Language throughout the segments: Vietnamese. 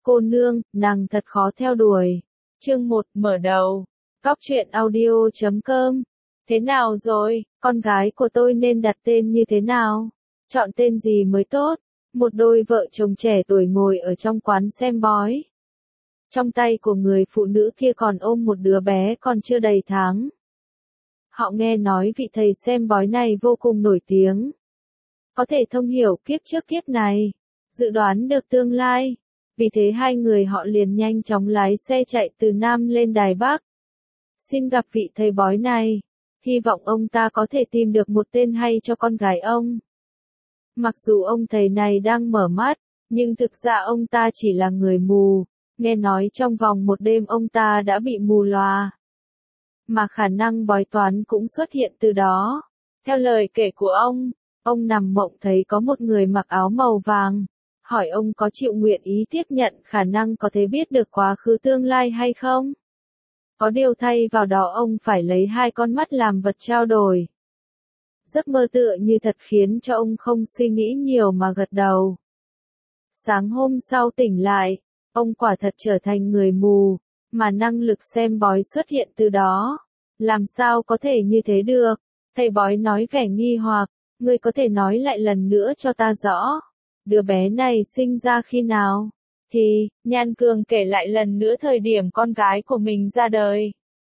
Cô nương, nàng thật khó theo đuổi. Chương 1 mở đầu. Góc truyện audio.com. Thế nào rồi, con gái của tôi nên đặt tên như thế nào? Chọn tên gì mới tốt? Một đôi vợ chồng trẻ tuổi ngồi ở trong quán xem bói. Trong tay của người phụ nữ kia còn ôm một đứa bé còn chưa đầy tháng. Họ nghe nói vị thầy xem bói này vô cùng nổi tiếng. Có thể thông hiểu kiếp trước kiếp này, dự đoán được tương lai. Vì thế hai người họ liền nhanh chóng lái xe chạy từ Nam lên Đài Bắc. Xin gặp vị thầy bói này, hy vọng ông ta có thể tìm được một tên hay cho con gái ông. Mặc dù ông thầy này đang mở mắt, nhưng thực ra ông ta chỉ là người mù, nghe nói trong vòng một đêm ông ta đã bị mù lòa. Mà khả năng bói toán cũng xuất hiện từ đó. Theo lời kể của ông nằm mộng thấy có một người mặc áo màu vàng, hỏi ông có chịu nguyện ý tiếp nhận khả năng có thể biết được quá khứ tương lai hay không? Có điều thay vào đó ông phải lấy hai con mắt làm vật trao đổi. Giấc mơ tựa như thật khiến cho ông không suy nghĩ nhiều mà gật đầu. Sáng hôm sau tỉnh lại, ông quả thật trở thành người mù, mà năng lực xem bói xuất hiện từ đó. Làm sao có thể như thế được? Thầy bói nói vẻ nghi hoặc, ngươi có thể nói lại lần nữa cho ta rõ. Đứa bé này sinh ra khi nào? Nhan Cường kể lại lần nữa thời điểm con gái của mình ra đời.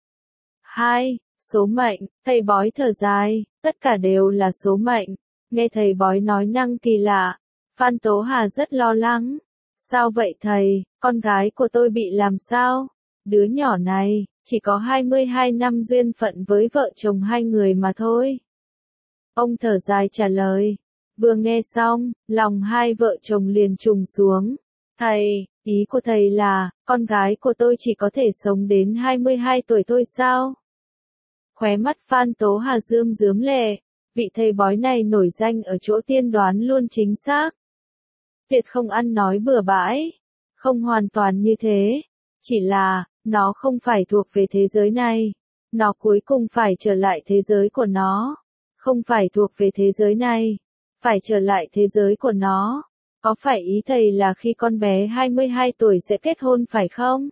2. Số mệnh, thầy bói thở dài, tất cả đều là số mệnh. Nghe thầy bói nói năng kỳ lạ, Phan Tố Hà rất lo lắng. Sao vậy thầy, con gái của tôi bị làm sao? Đứa nhỏ này, chỉ có 22 năm duyên phận với vợ chồng hai người mà thôi. Ông thở dài trả lời. Vừa nghe xong, lòng hai vợ chồng liền trùng xuống. Thầy, ý của thầy là, con gái của tôi chỉ có thể sống đến 22 tuổi thôi sao? Khóe mắt Phan Tố Hà rơm rớm lệ, vị thầy bói này nổi danh ở chỗ tiên đoán luôn chính xác. Tuyệt không ăn nói bừa bãi, không hoàn toàn như thế, chỉ là, nó không phải thuộc về thế giới này, nó cuối cùng phải trở lại thế giới của nó, không phải thuộc về thế giới này, phải trở lại thế giới của nó. Có phải ý thầy là khi con bé 22 tuổi sẽ kết hôn phải không?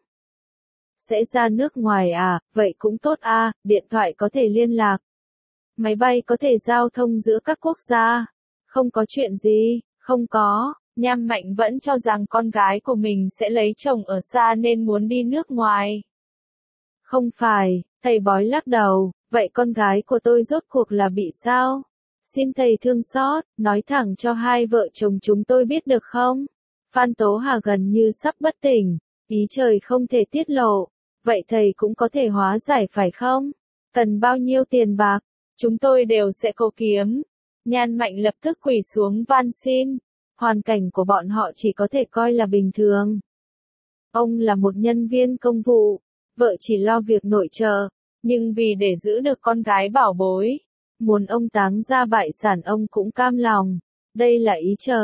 Sẽ ra nước ngoài à, vậy cũng tốt à, điện thoại có thể liên lạc. Máy bay có thể giao thông giữa các quốc gia. Không có chuyện gì, không có. Nham Mạnh vẫn cho rằng con gái của mình sẽ lấy chồng ở xa nên muốn đi nước ngoài. Không phải, thầy bói lắc đầu, vậy con gái của tôi rốt cuộc là bị sao? Xin thầy thương xót, nói thẳng cho hai vợ chồng chúng tôi biết được không? Phan Tố Hà gần như sắp bất tỉnh, ý trời không thể tiết lộ. Vậy thầy cũng có thể hóa giải phải không? Cần bao nhiêu tiền bạc? Chúng tôi đều sẽ cố kiếm. Nhan Mạnh lập tức quỳ xuống van xin. Hoàn cảnh của bọn họ chỉ có thể coi là bình thường. Ông là một nhân viên công vụ, vợ chỉ lo việc nội trợ, nhưng vì để giữ được con gái bảo bối, muốn ông táng ra bại sản ông cũng cam lòng. Đây là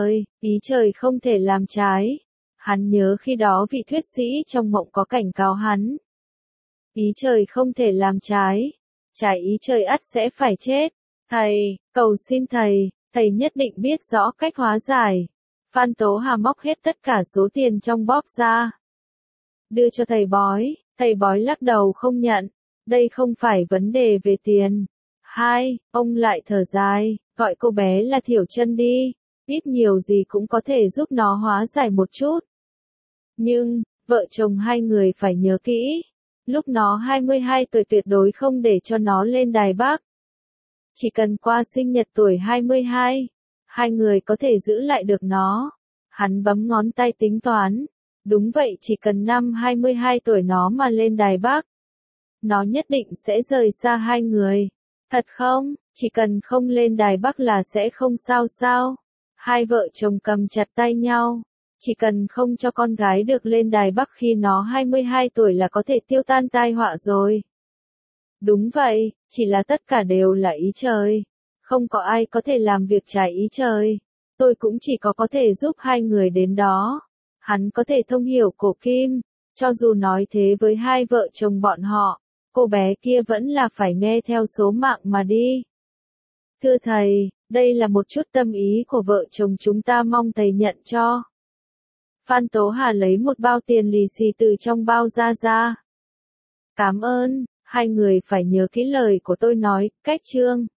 ý trời không thể làm trái. Hắn nhớ khi đó vị thuyết sĩ trong mộng có cảnh cáo hắn. Ý trời không thể làm trái ý trời ắt sẽ phải chết. Thầy, cầu xin thầy nhất định biết rõ cách hóa giải. Phan Tố Hà móc hết tất cả số tiền trong bóp ra. Đưa cho thầy bói lắc đầu không nhận. Đây không phải vấn đề về tiền. 2. Ông lại thở dài, gọi cô bé là Thiểu Chân đi, ít nhiều gì cũng có thể giúp nó hóa giải một chút. Nhưng, vợ chồng hai người phải nhớ kỹ, lúc nó 22 tuổi tuyệt đối không để cho nó lên Đài Bắc. Chỉ cần qua sinh nhật tuổi 22, hai người có thể giữ lại được nó. Hắn bấm ngón tay tính toán. Đúng vậy, chỉ cần năm 22 tuổi nó mà lên Đài Bắc, nó nhất định sẽ rời xa hai người. Thật không? Chỉ cần không lên Đài Bắc là sẽ không sao sao? Hai vợ chồng cầm chặt tay nhau. Chỉ cần không cho con gái được lên Đài Bắc khi nó 22 tuổi là có thể tiêu tan tai họa rồi. Đúng vậy, chỉ là tất cả đều là ý trời. Không có ai có thể làm việc trái ý trời. Tôi cũng chỉ có thể giúp hai người đến đó. Hắn có thể thông hiểu cổ kim. Cho dù nói thế với hai vợ chồng bọn họ, cô bé kia vẫn là phải nghe theo số mạng mà đi. Thưa thầy, đây là một chút tâm ý của vợ chồng chúng ta, mong thầy nhận cho. Phan Tố Hà lấy một bao tiền lì xì từ trong bao ra. Cảm ơn, hai người phải nhớ kỹ lời của tôi nói, cách chương.